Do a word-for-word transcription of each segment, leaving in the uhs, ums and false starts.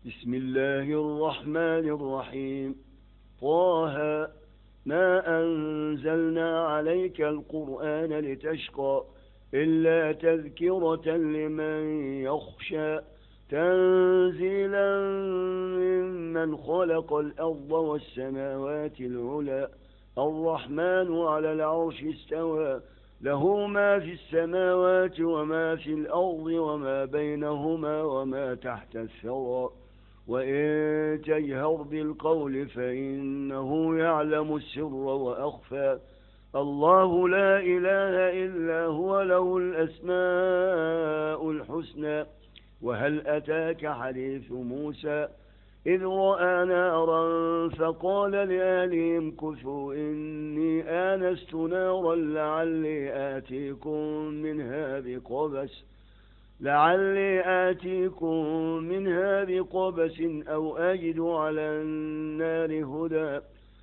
بسم الله الرحمن الرحيم. طه ما أنزلنا عليك القرآن لتشقى إلا تذكرة لمن يخشى تنزيلا ممن خلق الأرض والسماوات العلى الرحمن على العرش استوى له ما في السماوات وما في الأرض وما بينهما وما تحت الثرى وإن تجهر بالقول فإنه يعلم السر وأخفى الله لا إله إلا هو له الأسماء الحسنى. وهل أتاك حديث موسى إذ رأى نارا فقال لأهلهم كثوا إني آنست نارا لعلي آتيكم منها بقبس لعلي آتيكم منها بقبس أو أجد على النار هدى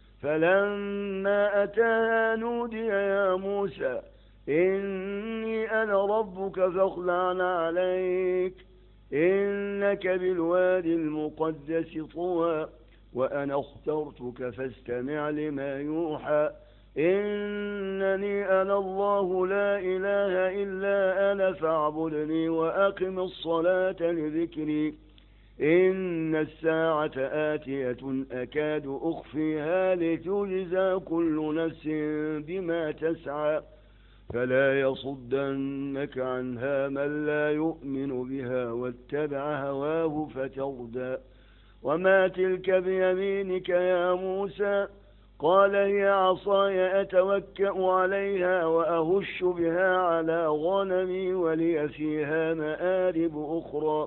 فلما أتاها نودي يا موسى إني أنا ربك فاخلع عليك إنك بالوادي المقدس طوى وأنا اخترتك فاستمع لما يوحى إنني أنا الله لا إله إلا أنا فاعبدني وأقم الصلاة لذكري إن الساعة آتية أكاد أخفيها لتجزى كل نفس بما تسعى فلا يصدنك عنها من لا يؤمن بها واتبع هواه فتردى وما تلك بيمينك يا موسى قال هي عصاي أتوكأ عليها وأهش بها على غنمي ولي فيها مآرب أخرى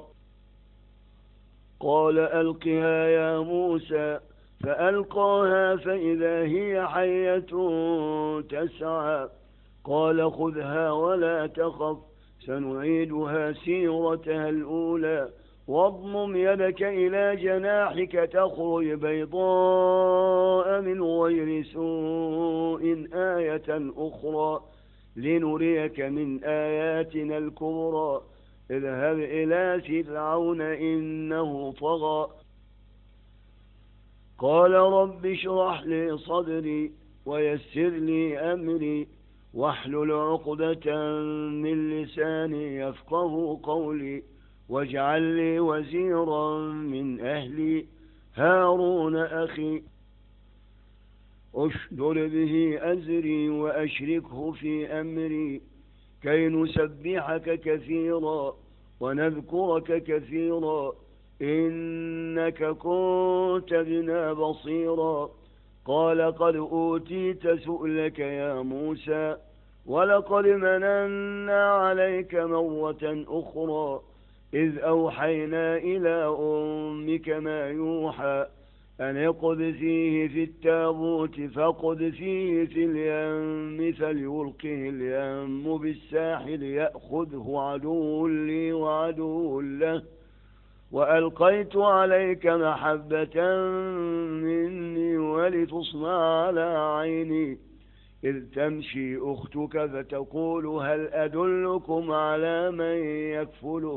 قال ألقها يا موسى فألقاها فإذا هي حية تسعى قال خذها ولا تخف سنعيدها سيرتها الأولى واضمم يدك إلى جناحك تخرج بيضاء من غير سوء آية أخرى لنريك من آياتنا الكبرى اذهب إلى فرعون إنه طغى قال رب اشرح لي صدري ويسر لي أمري واحلل عقدة من لساني يفقه قولي واجعل لي وزيرا من أهلي هارون أخي أشدر به أزري وأشركه في أمري كي نسبحك كثيرا ونذكرك كثيرا إنك كنت بنا بصيرا قال قد أوتيت سؤلك يا موسى ولقد مننا عليك مرة أخرى إذ أوحينا إلى أمك ما يوحى أن اقذفيه في التابوت فاقذفيه في اليم فليلقه اليم بالساحل يأخذه عدو لي وعدو له وألقيت عليك محبة مني ولتصنع على عيني إذ تمشي أختك فتقول هل أدلكم على من يكفله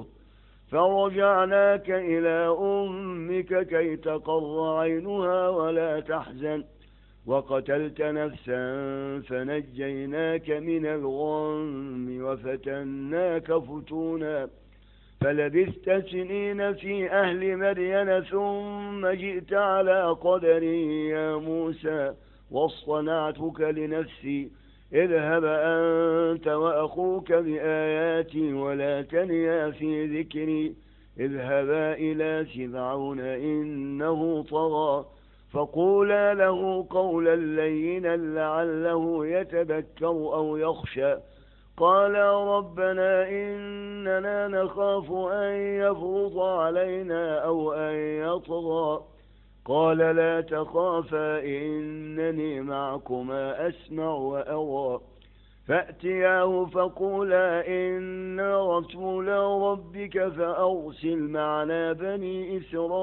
فرجعناك إلى أمك كي تقر عينها ولا تحزن وقتلت نفسا فنجيناك من الغم وفتناك فتونا فلبثت سنين في أهل مدين ثم جئت على قدري يا موسى واصطنعتك لنفسي اذهب أنت وأخوك بآياتي ولا تنيا في ذكري اذهبا إلى فرعون إنه طغى فقولا له قولا لينا لعله يتذكر أو يخشى قالا ربنا إننا نخاف أن يفرط علينا أو أن يطغى قال لا تخافا إنني معكما أسمع وأرى فأتياه فقولا إنا رسولا ربك فأرسل معنا بني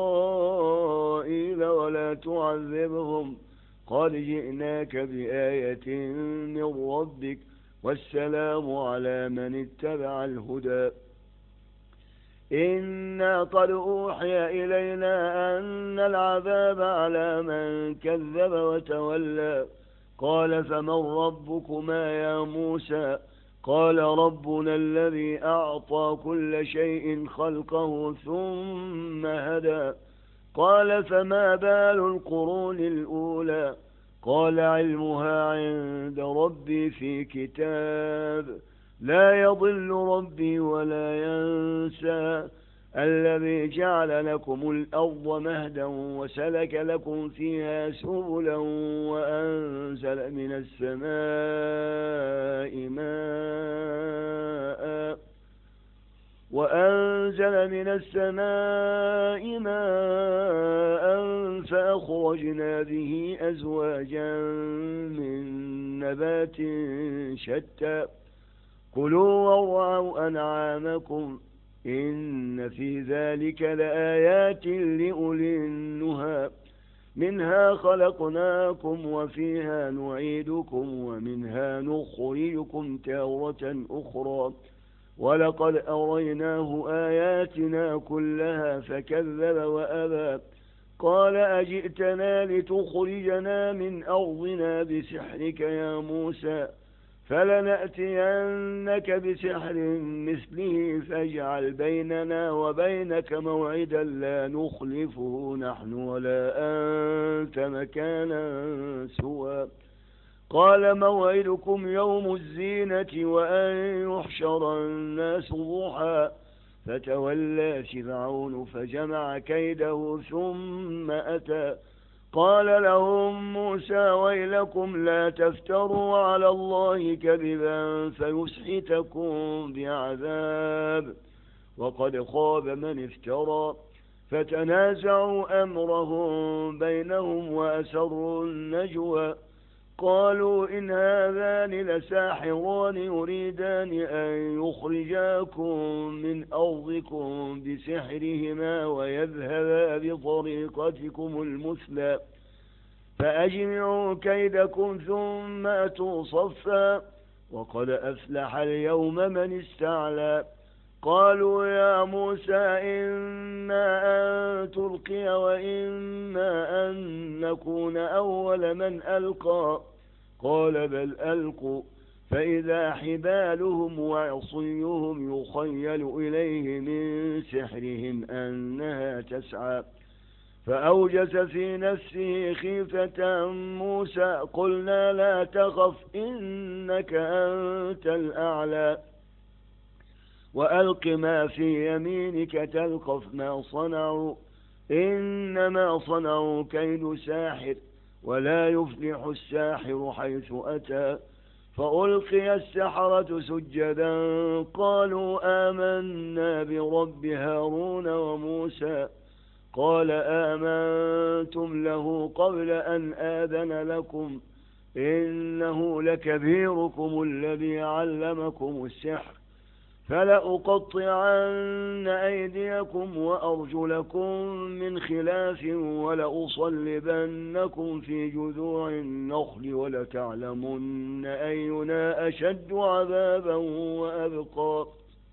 إسرائيل ولا تعذبهم قد جئناك بآية من ربك والسلام على من اتبع الهدى إنا قد أوحي إلينا أن العذاب على من كذب وتولى قال فمن ربكما يا موسى قال ربنا الذي أعطى كل شيء خلقه ثم هدى قال فما بال القرون الأولى قال علمها عند ربي في كتاب لا يضل ربي ولا ينسى الذي جعل لكم الأرض مهدا وسلك لكم فيها سبلا وأنزل من السماء ماء وأنزل من السماء ماء فأخرجنا به أزواجا من نبات شتى كلوا وارعوا أنعامكم إن في ذلك لآيات لأولي النهى منها خلقناكم وفيها نعيدكم ومنها نخرجكم تارة أخرى ولقد أريناه آياتنا كلها فكذب وأبى قال أجئتنا لتخرجنا من أرضنا بسحرك يا موسى فلنأتينك بسحر مثله فاجعل بيننا وبينك موعدا لا نخلفه نحن ولا أنت مكانا سوى قال موعدكم يوم الزينة وأن يحشر الناس ضحى فتولى فرعون فجمع كيده ثم أتى قال لهم موسى ويلكم لا تفتروا على الله كذبا فيسحتكم بعذاب وقد خاب من افترى فتنازعوا أمرهم بينهم وأسروا النجوى قالوا إن هذان لساحران يريدان أن يخرجاكم من أرضكم بسحرهما ويذهبا بطريقتكم المثلى فأجمعوا كيدكم ثم أتوا صفا وقد أفلح اليوم من استعلى قالوا يا موسى إما أن تلقي وإما أن نكون أول من ألقى قال بل ألقوا فإذا حبالهم وعصيهم يخيل إليه من سحرهم أنها تسعى فأوجس في نفسه خيفة موسى قلنا لا تخف إنك أنت الأعلى وألق ما في يمينك تلقف ما صنعوا إنما صنعوا كيد ساحر ولا يفلح الساحر حيث أتى فألقي السحرة سجدا قالوا آمنا برب هارون وموسى قال آمنتم له قبل أن آذن لكم إنه لكبيركم الذي علمكم السحر فلأقطعن أيديكم وأرجلكم من خلاف ولأصلبنكم في جذوع النخل ولتعلمن أينا أشد عذابا وأبقى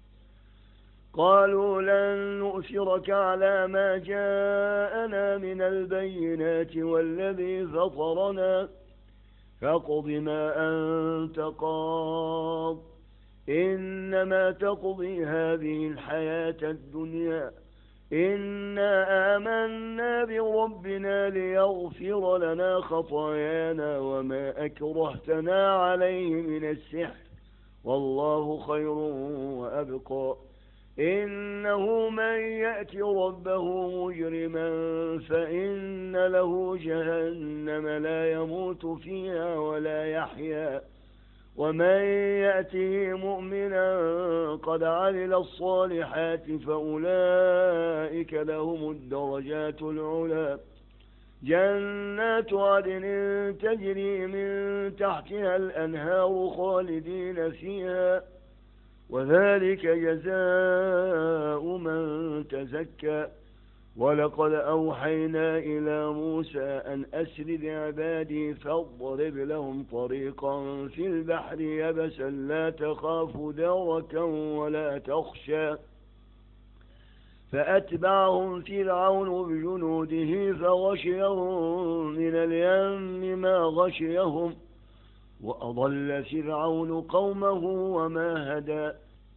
قالوا لن نؤثرك على ما جاءنا من البينات والذي فطرنا فاقض ما أنت قاض إنما تقضي هذه الحياة الدنيا إنا آمنا بربنا ليغفر لنا خطايانا وما أكرهتنا عليه من السحر والله خير وأبقى إنه من يأتي ربه مجرما فإن له جهنم لا يموت فيها ولا يحيا ومن يأته مؤمنا قد عمل الصالحات فأولئك لهم الدرجات العلى جنات عدن تجري من تحتها الأنهار خالدين فيها وذلك جزاء من تزكى ولقد أوحينا إلى موسى أن أسر بعبادي فاضرب لهم طريقا في البحر يبسا لا تخاف دركا ولا تخشى فأتبعهم فرعون بجنوده فغشيهم من اليم ما غشيهم وأضل فرعون قومه وما هدى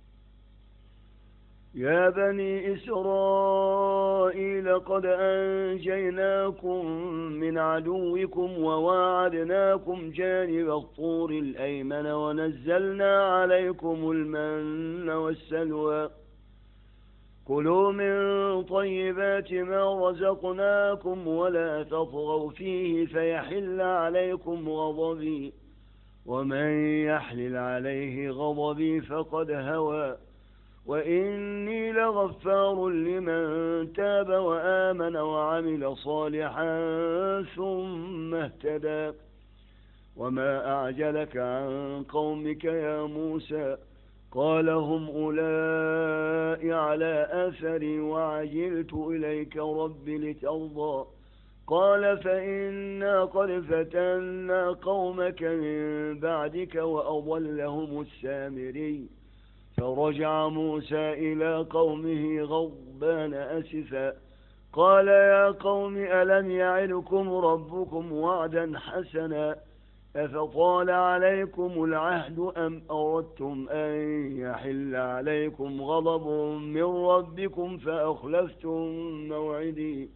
يا بني إسرائيل قد أنجيناكم من عدوكم وواعدناكم جانب الطور الأيمن ونزلنا عليكم المن والسلوى كلوا من طيبات ما رزقناكم ولا تطغوا فيه فيحل عليكم غضبي ومن يحلل عليه غضبي فقد هوى وإني لغفار لمن تاب وآمن وعمل صالحا ثم اهتدى وما أعجلك عن قومك يا موسى قال هم أولئك على أثري وعجلت إليك رب لترضى قال فإنا قد فتنا قومك من بعدك وأضلهم السامري فرجع موسى إلى قومه غضبان أسفا قال يا قوم ألم يعدكم ربكم وعدا حسنا أفطال عليكم العهد أم أردتم أن يحل عليكم غضب من ربكم فأخلفتم موعدي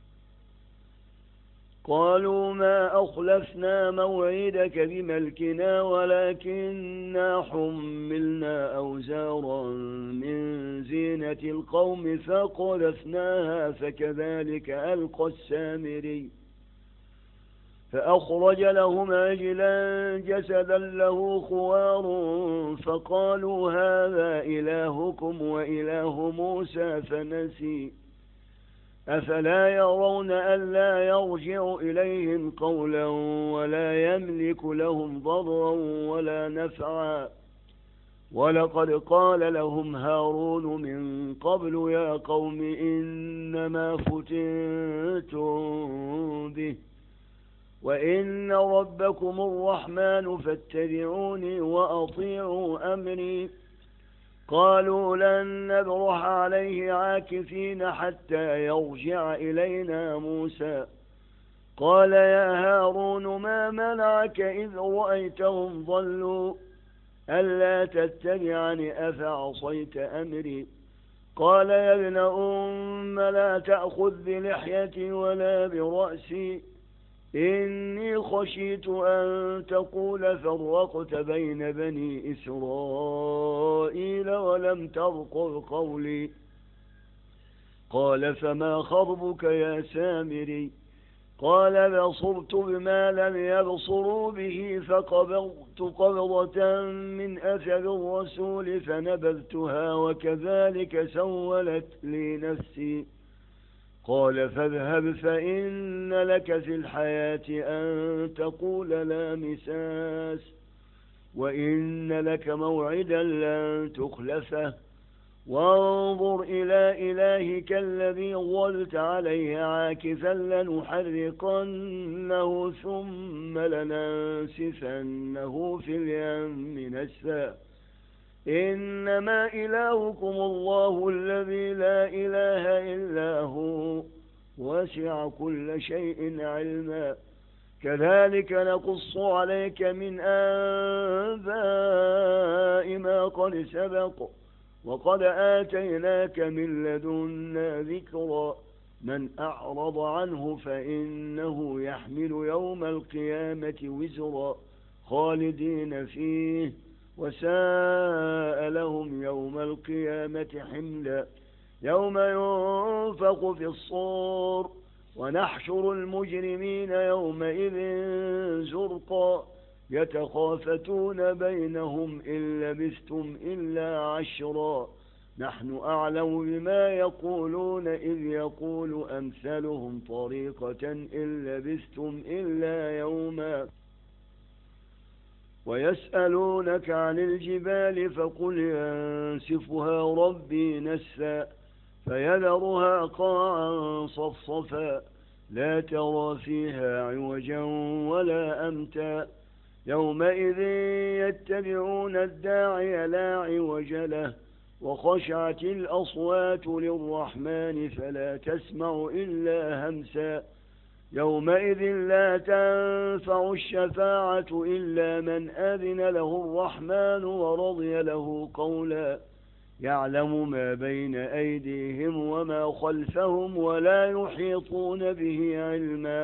قالوا ما أخلفنا موعدك بملكنا ولكننا حملنا أوزارا من زينة القوم فقذفناها فكذلك ألقى السامري فأخرج لهم عجلا جسدا له خوار فقالوا هذا إلهكم وإله موسى فنسي أفلا يرون ألا يرجع إليهم قولا ولا يملك لهم ضرا ولا نفعا ولقد قال لهم هارون من قبل يا قوم إنما فتنتم به وإن ربكم الرحمن فاتبعوني وأطيعوا أمري قالوا لن نبرح عليه عاكفين حتى يرجع إلينا موسى قال يا هارون ما منعك إذ رأيتهم ضلوا ألا تتبعني أفعصيت أمري قال يا ابن أم لا تأخذ بلحيتي ولا برأسي إني خشيت أن تقول فرقت بين بني إسرائيل ولم ترقب قولي قال فما خطبك يا سامري قال بصرت بما لم يبصروا به فقبضت قبضة من أثر الرسول فنبذتها وكذلك سولت لي نفسي قال فاذهب فإن لك في الحياة أن تقول لا مساس وإن لك موعدا لن تخلفه وانظر إلى إلهك الذي ظلت عليه عاكفا لنحرقنه ثم لننسفنه في اليم نسفا إنما إلهكم الله الذي لا إله إلا هو وسع كل شيء علما كذلك نقص عليك من أنباء ما قد سبق وقد آتيناك من لدنا ذكرا من أعرض عنه فإنه يحمل يوم القيامة وزرا خالدين فيه وساء لهم يوم القيامة حملا يوم ينفق في الصور ونحشر المجرمين يومئذ زرقا يتخافتون بينهم إن لبثتم إلا عشرا نحن أعلم بما يقولون إذ يقول أمثلهم طريقة إن لبثتم إلا يوما ويسألونك عن الجبال فقل ينسفها ربي نسفا فيذرها قاعا صفصفا لا ترى فيها عوجا ولا أمتا يومئذ يتبعون الداعي لا عوج له وخشعت الأصوات للرحمن فلا تسمع إلا همسا يومئذ لا تنفع الشفاعة إلا من أذن له الرحمن ورضي له قولا يعلم ما بين أيديهم وما خلفهم ولا يحيطون به علما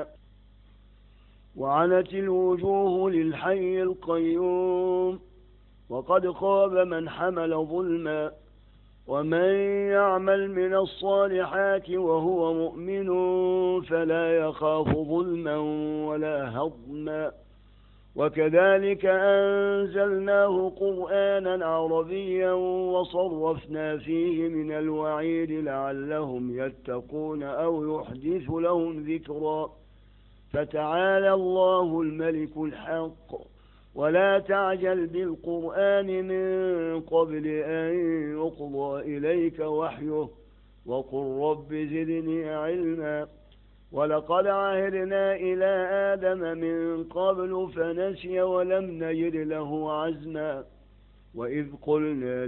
وعنت الوجوه للحي القيوم وقد خاب من حمل ظلما ومن يعمل من الصالحات وهو مؤمن فلا يخاف ظلما ولا هضما وكذلك أنزلناه قرآنا عربيا وصرفنا فيه من الوعيد لعلهم يتقون أو يحدث لهم ذكرا فتعالى الله الملك الحق ولا تعجل بالقرآن من قبل أن يقضى إليك وحيه وقل رب زدني علما ولقد عهدنا إلى آدم من قبل فنسي ولم نجد له عزما وإذ قلنا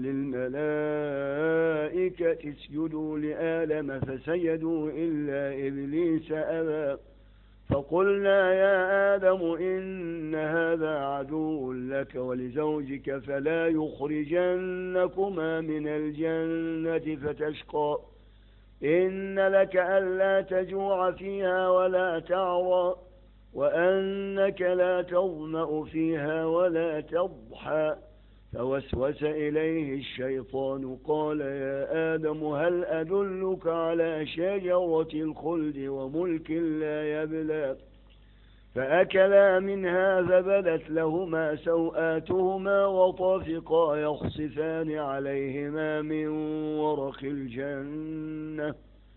للملائكة اسجدوا لآدم فسجدوا إلا إبليس أبى فقلنا يا آدم إن هذا عدو لك ولزوجك فلا يخرجنكما من الجنة فتشقى إن لك ألا تجوع فيها ولا تعرى وأنك لا تظمأ فيها ولا تضحى فوسوس إليه الشيطان قال يا آدم هل أدلك على شجرة الخلد وملك لا يبلى فأكلا منها فبدت لهما سوآتهما وطافقا يخصفان عليهما من ورق الجنة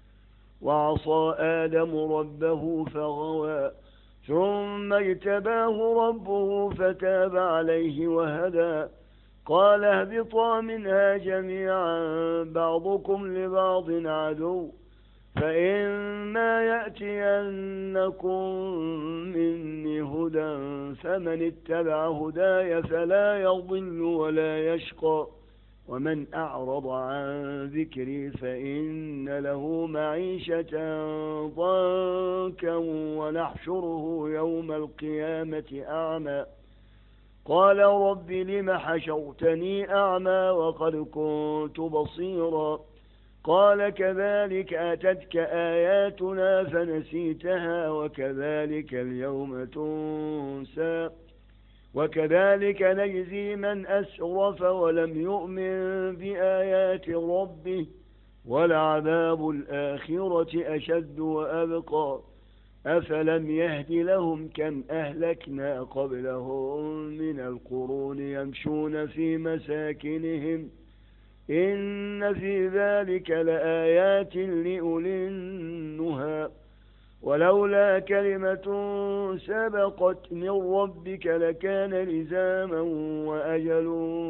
وعصى آدم ربه فغوى ثم اجتباه ربه فتاب عليه وهدى قال اهبطا منها جميعا بعضكم لبعض عدو فإما يأتينكم مني هدى فمن اتبع هداي فلا يضل ولا يشقى ومن أعرض عن ذكري فإن له معيشة ضنكا ونحشره يوم القيامة أعمى قال رب لم حشرتني أعمى وقد كنت بصيرا قال كذلك أتتك آياتنا فنسيتها وكذلك اليوم تنسى وكذلك نجزي من أسرف ولم يؤمن بآيات ربه ولعذاب الآخرة أشد وأبقى أفلم يهد لهم كم أهلكنا قبلهم من القرون يمشون في مساكنهم إن في ذلك لآيات لأولي النهى ولولا كلمة سبقت من ربك لكان لزاما وأجل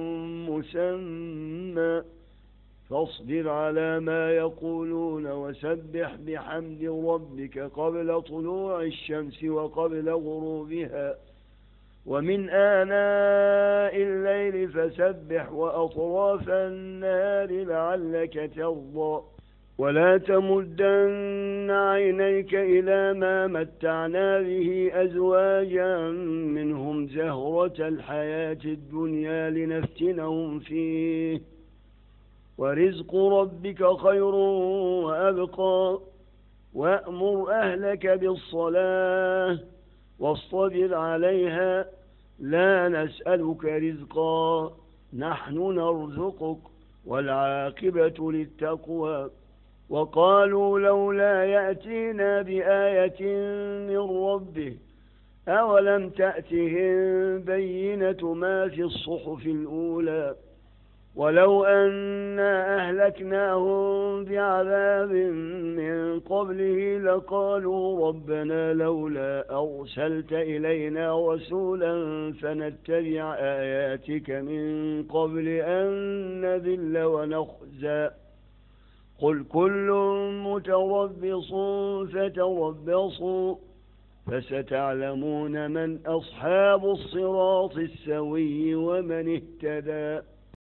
مسمى فاصبر على ما يقولون وسبح بحمد ربك قبل طلوع الشمس وقبل غروبها ومن آناء الليل فسبح وأطراف النهار لعلك ترضى ولا تمدن عينيك إلى ما متعنا به أزواجا منهم زهرة الحياة الدنيا لنفتنهم فيه ورزق ربك خير وأبقى وأمر أهلك بالصلاة واصطبر عليها لا نسألك رزقا نحن نرزقك والعاقبة للتقوى وقالوا لولا يأتينا بآية من ربه أولم تأتهم بينة ما في الصحف الأولى ولو أنا أهلكناهم بعذاب من قبله لقالوا ربنا لولا أرسلت إلينا رسولا فنتبع آياتك من قبل أن نذل ونخزى قل كل متربص فتربصوا فستعلمون من أصحاب الصراط السوي ومن اهتدى